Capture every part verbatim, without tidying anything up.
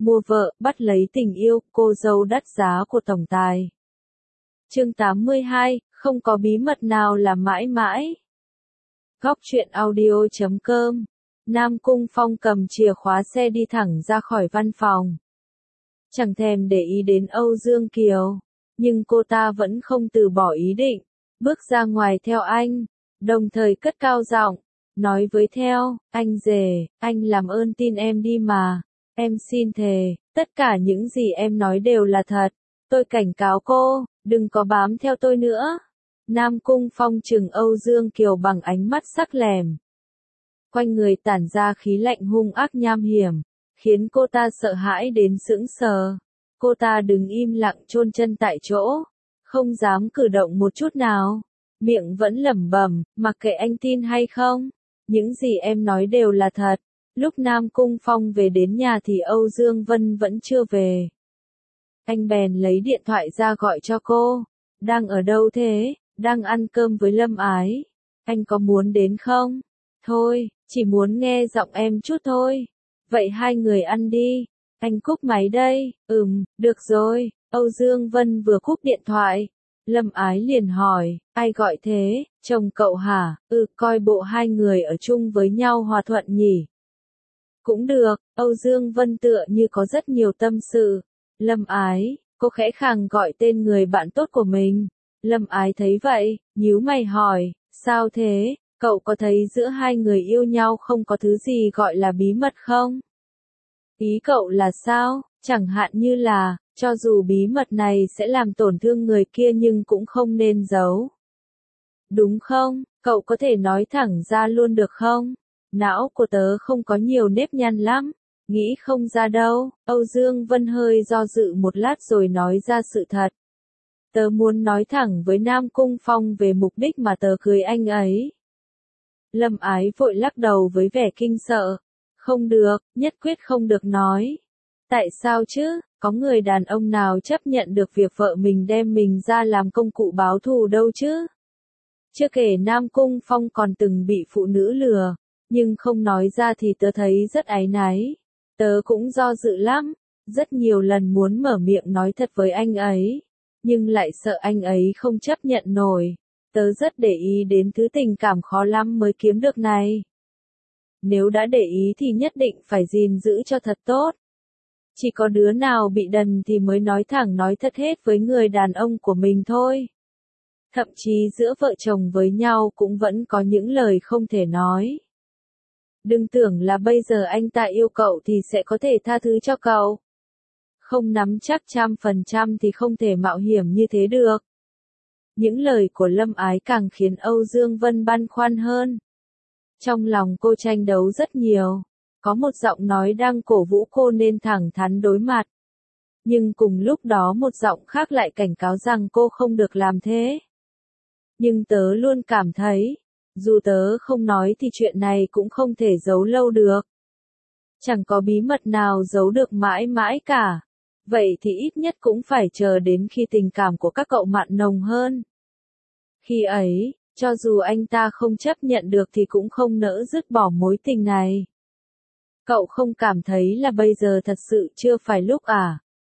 mua vợ, bắt lấy tình yêu, cô dâu đắt giá của tổng tài. Chương tám mươi hai, không có bí mật nào là mãi mãi. Góc truyện audio chấm com. Nam Cung Phong cầm chìa khóa xe đi thẳng ra khỏi văn phòng. Chẳng thèm để ý đến Âu Dương Kiều, nhưng cô ta vẫn không từ bỏ ý định, bước ra ngoài theo anh, đồng thời cất cao giọng, nói với theo, anh rể, anh làm ơn tin em đi mà, em xin thề, tất cả những gì em nói đều là thật, tôi cảnh cáo cô, đừng có bám theo tôi nữa. Nam Cung Phong trừng Âu Dương Kiều bằng ánh mắt sắc lẻm. Quanh người tản ra khí lạnh hung ác nham hiểm, khiến cô ta sợ hãi đến sững sờ. Cô ta đứng im lặng chôn chân tại chỗ, không dám cử động một chút nào, miệng vẫn lẩm bẩm, mặc kệ anh tin hay không, những gì em nói đều là thật. Lúc Nam Cung Phong về đến nhà thì Âu Dương Vân vẫn chưa về. Anh bèn lấy điện thoại ra gọi cho cô, đang ở đâu thế? Đang ăn cơm với Lâm Ái. Anh có muốn đến không? Thôi, chỉ muốn nghe giọng em chút thôi. Vậy hai người ăn đi. Anh cúp máy đây. Ừm, được rồi. Âu Dương Vân vừa cúp điện thoại. Lâm Ái liền hỏi, ai gọi thế? Chồng cậu hả? Ừ, coi bộ hai người ở chung với nhau hòa thuận nhỉ. Cũng được. Âu Dương Vân tựa như có rất nhiều tâm sự. Lâm Ái, cô khẽ khàng gọi tên người bạn tốt của mình. Lâm Ái thấy vậy, nhíu mày hỏi, sao thế, cậu có thấy giữa hai người yêu nhau không có thứ gì gọi là bí mật không? Ý cậu là sao, chẳng hạn như là, cho dù bí mật này sẽ làm tổn thương người kia nhưng cũng không nên giấu. Đúng không, cậu có thể nói thẳng ra luôn được không? Não của tớ không có nhiều nếp nhăn lắm, nghĩ không ra đâu. Âu Dương Vân hơi do dự một lát rồi nói ra sự thật. Tớ muốn nói thẳng với Nam Cung Phong về mục đích mà tớ cưới anh ấy. Lâm Ái vội lắc đầu với vẻ kinh sợ. Không được, nhất quyết không được nói. Tại sao chứ, có người đàn ông nào chấp nhận được việc vợ mình đem mình ra làm công cụ báo thù đâu chứ? Chưa kể Nam Cung Phong còn từng bị phụ nữ lừa, nhưng không nói ra thì tớ thấy rất áy náy. Tớ cũng do dự lắm, rất nhiều lần muốn mở miệng nói thật với anh ấy. Nhưng lại sợ anh ấy không chấp nhận nổi. Tớ rất để ý đến thứ tình cảm khó lắm mới kiếm được này. Nếu đã để ý thì nhất định phải gìn giữ cho thật tốt. Chỉ có đứa nào bị đần thì mới nói thẳng nói thật hết với người đàn ông của mình thôi. Thậm chí giữa vợ chồng với nhau cũng vẫn có những lời không thể nói. Đừng tưởng là bây giờ anh ta yêu cậu thì sẽ có thể tha thứ cho cậu. Không nắm chắc trăm phần trăm thì không thể mạo hiểm như thế được. Những lời của Lâm Ái càng khiến Âu Dương Vân băn khoăn hơn. Trong lòng cô tranh đấu rất nhiều. Có một giọng nói đang cổ vũ cô nên thẳng thắn đối mặt. Nhưng cùng lúc đó một giọng khác lại cảnh cáo rằng cô không được làm thế. Nhưng tớ luôn cảm thấy, dù tớ không nói thì chuyện này cũng không thể giấu lâu được. Chẳng có bí mật nào giấu được mãi mãi cả. Vậy thì ít nhất cũng phải chờ đến khi tình cảm của các cậu mặn nồng hơn. Khi ấy, cho dù anh ta không chấp nhận được thì cũng không nỡ dứt bỏ mối tình này. Cậu không cảm thấy là bây giờ thật sự chưa phải lúc à?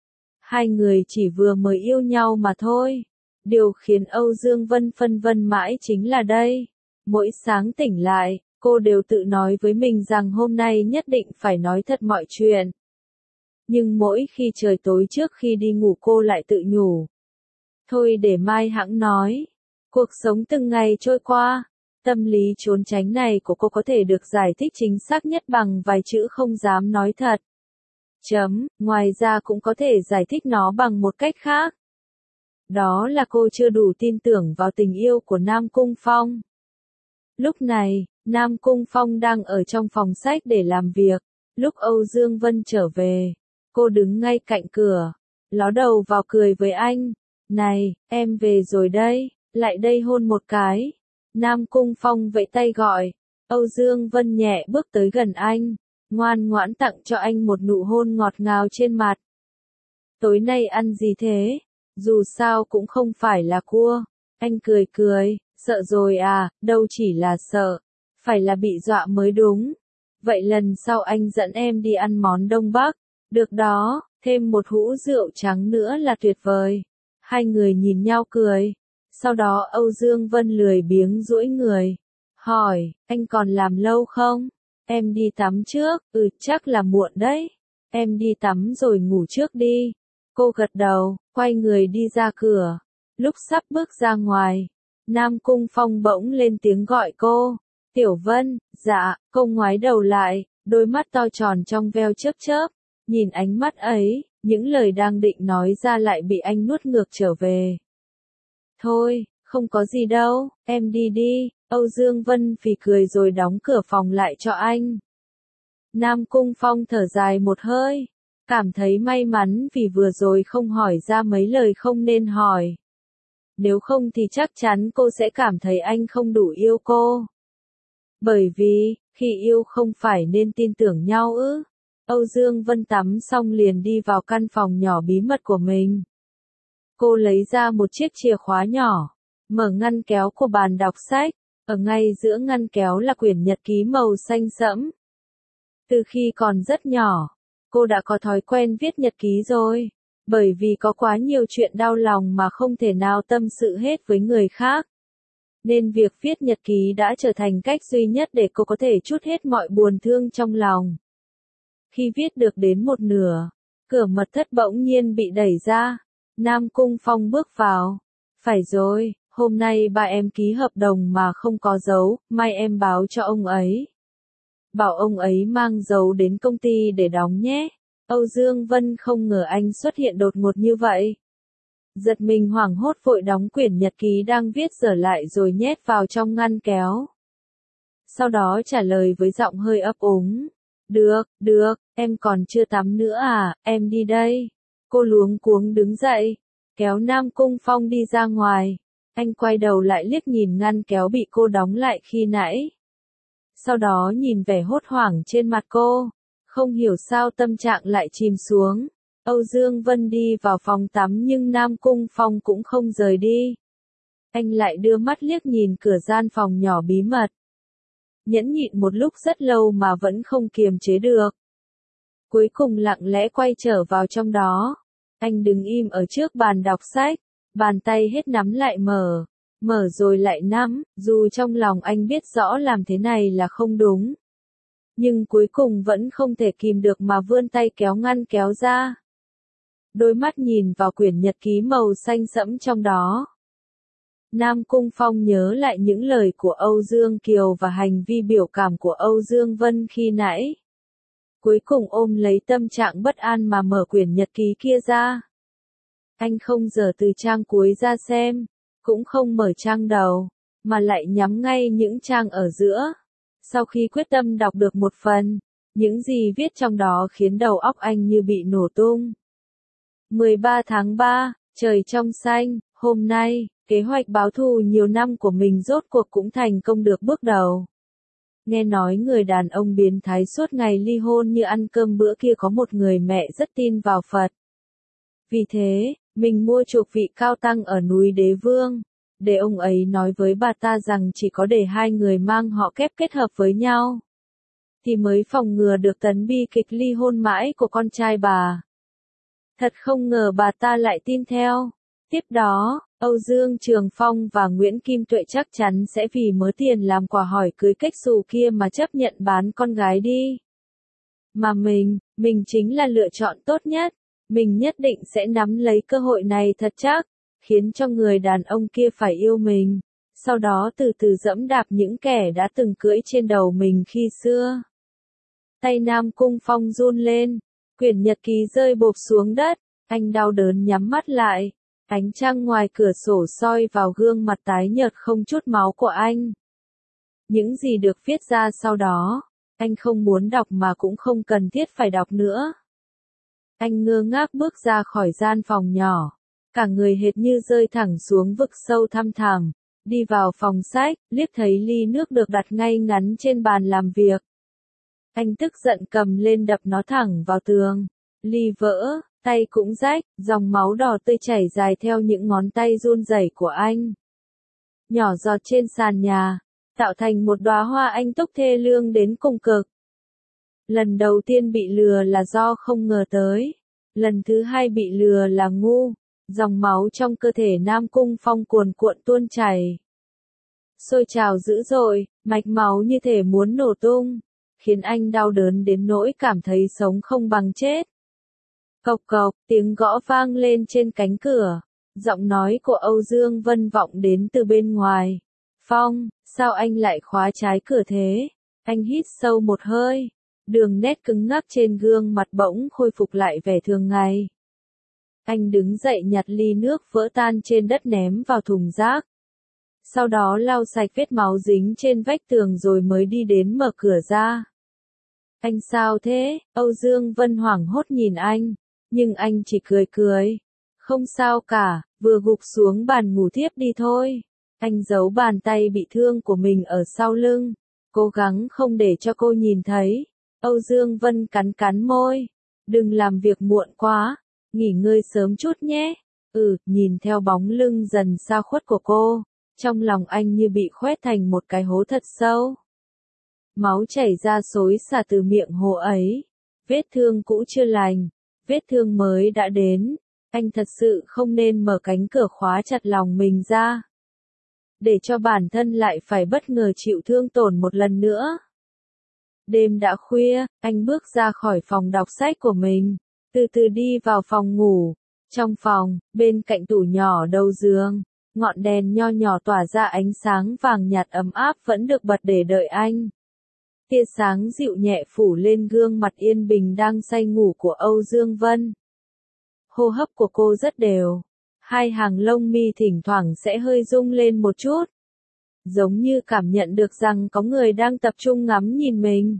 Hai người chỉ vừa mới yêu nhau mà thôi. Điều khiến Âu Dương Vân phân vân mãi chính là đây. Mỗi sáng tỉnh lại, cô đều tự nói với mình rằng hôm nay nhất định phải nói thật mọi chuyện. Nhưng mỗi khi trời tối trước khi đi ngủ cô lại tự nhủ. Thôi để mai hẵng nói. Cuộc sống từng ngày trôi qua, tâm lý trốn tránh này của cô có thể được giải thích chính xác nhất bằng vài chữ không dám nói thật. Chấm, ngoài ra cũng có thể giải thích nó bằng một cách khác. Đó là cô chưa đủ tin tưởng vào tình yêu của Nam Cung Phong. Lúc này, Nam Cung Phong đang ở trong phòng sách để làm việc. Lúc Âu Dương Vân trở về, cô đứng ngay cạnh cửa, ló đầu vào cười với anh. Này, em về rồi đây, lại đây hôn một cái. Nam Cung Phong vẫy tay gọi. Âu Dương Vân nhẹ bước tới gần anh, ngoan ngoãn tặng cho anh một nụ hôn ngọt ngào trên mặt. Tối nay ăn gì thế? Dù sao cũng không phải là cua. Anh cười cười, sợ rồi à, đâu chỉ là sợ, phải là bị dọa mới đúng. Vậy lần sau anh dẫn em đi ăn món Đông Bắc, Được đó, thêm một hũ rượu trắng nữa là tuyệt vời. Hai người nhìn nhau cười. Sau đó Âu Dương Vân lười biếng duỗi người. Hỏi, anh còn làm lâu không? Em đi tắm trước, ừ chắc là muộn đấy. Em đi tắm rồi ngủ trước đi. Cô gật đầu, quay người đi ra cửa. Lúc sắp bước ra ngoài, Nam Cung Phong bỗng lên tiếng gọi cô. Tiểu Vân, dạ, cô ngoái đầu lại, đôi mắt to tròn trong veo chớp chớp. Nhìn ánh mắt ấy, những lời đang định nói ra lại bị anh nuốt ngược trở về. Thôi, không có gì đâu, em đi đi. Âu Dương Vân phì cười rồi đóng cửa phòng lại cho anh. Nam Cung Phong thở dài một hơi, cảm thấy may mắn vì vừa rồi không hỏi ra mấy lời không nên hỏi. Nếu không thì chắc chắn cô sẽ cảm thấy anh không đủ yêu cô. Bởi vì, khi yêu không phải nên tin tưởng nhau ư? Âu Dương Vân tắm xong liền đi vào căn phòng nhỏ bí mật của mình. Cô lấy ra một chiếc chìa khóa nhỏ, mở ngăn kéo của bàn đọc sách, ở ngay giữa ngăn kéo là quyển nhật ký màu xanh sẫm. Từ khi còn rất nhỏ, cô đã có thói quen viết nhật ký rồi, bởi vì có quá nhiều chuyện đau lòng mà không thể nào tâm sự hết với người khác. Nên việc viết nhật ký đã trở thành cách duy nhất để cô có thể trút hết mọi buồn thương trong lòng. Khi viết được đến một nửa, cửa mật thất bỗng nhiên bị đẩy ra. Nam Cung Phong bước vào. Phải rồi, hôm nay ba em ký hợp đồng mà không có dấu, mai em báo cho ông ấy. Bảo ông ấy mang dấu đến công ty để đóng nhé. Âu Dương Vân không ngờ anh xuất hiện đột ngột như vậy. Giật mình hoảng hốt vội đóng quyển nhật ký đang viết dở lại rồi nhét vào trong ngăn kéo. Sau đó trả lời với giọng hơi ấp úng. Được, được, em còn chưa tắm nữa à, em đi đây. Cô luống cuống đứng dậy, kéo Nam Cung Phong đi ra ngoài. Anh quay đầu lại liếc nhìn ngăn kéo bị cô đóng lại khi nãy. Sau đó nhìn vẻ hốt hoảng trên mặt cô, không hiểu sao tâm trạng lại chìm xuống. Âu Dương Vân đi vào phòng tắm nhưng Nam Cung Phong cũng không rời đi. Anh lại đưa mắt liếc nhìn cửa gian phòng nhỏ bí mật. Nhẫn nhịn một lúc rất lâu mà vẫn không kiềm chế được. Cuối cùng lặng lẽ quay trở vào trong đó. Anh đứng im ở trước bàn đọc sách, bàn tay hết nắm lại mở, mở rồi lại nắm, dù trong lòng anh biết rõ làm thế này là không đúng. Nhưng cuối cùng vẫn không thể kìm được mà vươn tay kéo ngăn kéo ra. Đôi mắt nhìn vào quyển nhật ký màu xanh sẫm trong đó. Nam Cung Phong nhớ lại những lời của Âu Dương Kiều và hành vi biểu cảm của Âu Dương Vân khi nãy. Cuối cùng ôm lấy tâm trạng bất an mà mở quyển nhật ký kia ra. Anh không dở từ trang cuối ra xem, cũng không mở trang đầu, mà lại nhắm ngay những trang ở giữa. Sau khi quyết tâm đọc được một phần, những gì viết trong đó khiến đầu óc anh như bị nổ tung. mười ba tháng ba, trời trong xanh, hôm nay, kế hoạch báo thù nhiều năm của mình rốt cuộc cũng thành công được bước đầu. Nghe nói người đàn ông biến thái suốt ngày ly hôn như ăn cơm bữa kia có một người mẹ rất tin vào Phật. Vì thế, mình mua chuộc vị cao tăng ở núi Đế Vương, để ông ấy nói với bà ta rằng chỉ có để hai người mang họ kép kết hợp với nhau, thì mới phòng ngừa được tấn bi kịch ly hôn mãi của con trai bà. Thật không ngờ bà ta lại tin theo. Tiếp đó, Âu Dương Trường Phong và Nguyễn Kim Tuệ chắc chắn sẽ vì mớ tiền làm quà hỏi cưới cách xù kia mà chấp nhận bán con gái đi. Mà mình, mình chính là lựa chọn tốt nhất. Mình nhất định sẽ nắm lấy cơ hội này thật chắc, khiến cho người đàn ông kia phải yêu mình, sau đó từ từ dẫm đạp những kẻ đã từng cưỡi trên đầu mình khi xưa. Tay Nam Cung Phong run lên, quyển nhật ký rơi bộp xuống đất, anh đau đớn nhắm mắt lại. Ánh trăng ngoài cửa sổ soi vào gương mặt tái nhợt không chút máu của anh. Những gì được viết ra sau đó, anh không muốn đọc mà cũng không cần thiết phải đọc nữa. Anh ngơ ngác bước ra khỏi gian phòng nhỏ, cả người hệt như rơi thẳng xuống vực sâu thăm thẳm, đi vào phòng sách, liếc thấy ly nước được đặt ngay ngắn trên bàn làm việc. Anh tức giận cầm lên đập nó thẳng vào tường, ly vỡ. Tay cũng rách, dòng máu đỏ tươi chảy dài theo những ngón tay run rẩy của anh. Nhỏ giọt trên sàn nhà, tạo thành một đóa hoa anh túc thê lương đến cùng cực. Lần đầu tiên bị lừa là do không ngờ tới. Lần thứ hai bị lừa là ngu. Dòng máu trong cơ thể Nam Cung Phong cuồn cuộn tuôn chảy. Sôi trào dữ dội, mạch máu như thể muốn nổ tung, khiến anh đau đớn đến nỗi cảm thấy sống không bằng chết. Cộc cộc, tiếng gõ vang lên trên cánh cửa. Giọng nói của Âu Dương Vân vọng đến từ bên ngoài. Phong, sao anh lại khóa trái cửa thế? Anh hít sâu một hơi. Đường nét cứng ngắc trên gương mặt bỗng khôi phục lại vẻ thường ngày. Anh đứng dậy nhặt ly nước vỡ tan trên đất ném vào thùng rác. Sau đó lau sạch vết máu dính trên vách tường rồi mới đi đến mở cửa ra. Anh sao thế? Âu Dương Vân hoảng hốt nhìn anh, nhưng anh chỉ cười cười. Không sao cả, vừa gục xuống bàn ngủ thiếp đi thôi. Anh giấu bàn tay bị thương của mình ở sau lưng, cố gắng không để cho cô nhìn thấy. Âu Dương Vân cắn cắn môi. Đừng làm việc muộn quá, nghỉ ngơi sớm chút nhé. Ừ, nhìn theo bóng lưng dần xa khuất của cô, trong lòng anh như bị khoét thành một cái hố thật sâu. Máu chảy ra xối xả từ miệng hố ấy. Vết thương cũ chưa lành, vết thương mới đã đến. Anh thật sự không nên mở cánh cửa khóa chặt lòng mình ra, để cho bản thân lại phải bất ngờ chịu thương tổn một lần nữa. Đêm đã khuya, anh bước ra khỏi phòng đọc sách của mình, từ từ đi vào phòng ngủ. Trong phòng, bên cạnh tủ nhỏ đầu giường, ngọn đèn nho nhỏ tỏa ra ánh sáng vàng nhạt ấm áp vẫn được bật để đợi anh. Tia sáng dịu nhẹ phủ lên gương mặt yên bình đang say ngủ của Âu Dương Vân. Hô hấp của cô rất đều, hai hàng lông mi thỉnh thoảng sẽ hơi rung lên một chút, giống như cảm nhận được rằng có người đang tập trung ngắm nhìn mình.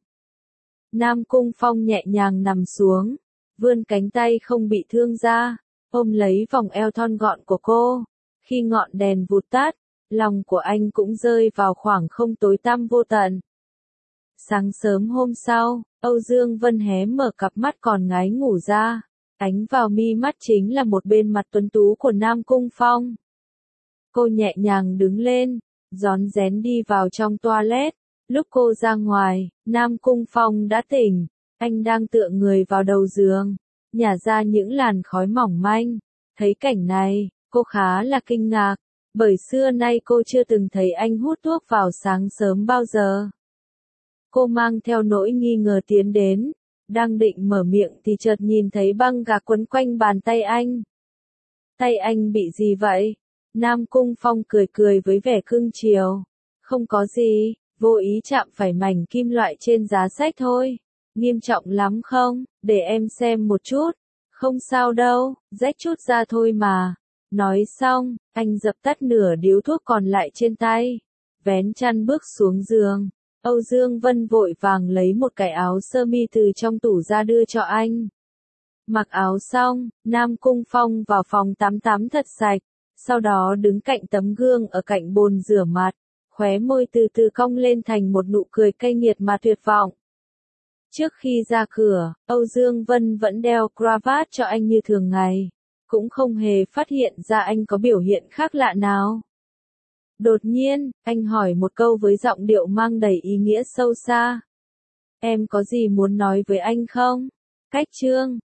Nam Cung Phong nhẹ nhàng nằm xuống, vươn cánh tay không bị thương ra, ôm lấy vòng eo thon gọn của cô. Khi ngọn đèn vụt tắt, lòng của anh cũng rơi vào khoảng không tối tăm vô tận. Sáng sớm hôm sau, Âu Dương Vân hé mở cặp mắt còn ngái ngủ ra, ánh vào mi mắt chính là một bên mặt tuấn tú của Nam Cung Phong. Cô nhẹ nhàng đứng lên, rón rén đi vào trong toilet. Lúc cô ra ngoài, Nam Cung Phong đã tỉnh, anh đang tựa người vào đầu giường, nhả ra những làn khói mỏng manh. Thấy cảnh này, cô khá là kinh ngạc, bởi xưa nay cô chưa từng thấy anh hút thuốc vào sáng sớm bao giờ. Cô mang theo nỗi nghi ngờ tiến đến, đang định mở miệng thì chợt nhìn thấy băng gạc quấn quanh bàn tay anh. Tay anh bị gì vậy? Nam Cung Phong cười cười với vẻ cưng chiều. Không có gì, vô ý chạm phải mảnh kim loại trên giá sách thôi. Nghiêm trọng lắm không? Để em xem một chút. Không sao đâu, rách chút ra thôi mà. Nói xong, anh dập tắt nửa điếu thuốc còn lại trên tay, vén chăn bước xuống giường. Âu Dương Vân vội vàng lấy một cái áo sơ mi từ trong tủ ra đưa cho anh. Mặc áo xong, Nam Cung Phong vào phòng tắm tắm thật sạch, sau đó đứng cạnh tấm gương ở cạnh bồn rửa mặt, khóe môi từ từ cong lên thành một nụ cười cay nghiệt mà tuyệt vọng. Trước khi ra cửa, Âu Dương Vân vẫn đeo cravat cho anh như thường ngày, cũng không hề phát hiện ra anh có biểu hiện khác lạ nào. Đột nhiên, anh hỏi một câu với giọng điệu mang đầy ý nghĩa sâu xa. Em có gì muốn nói với anh không? Cách chương,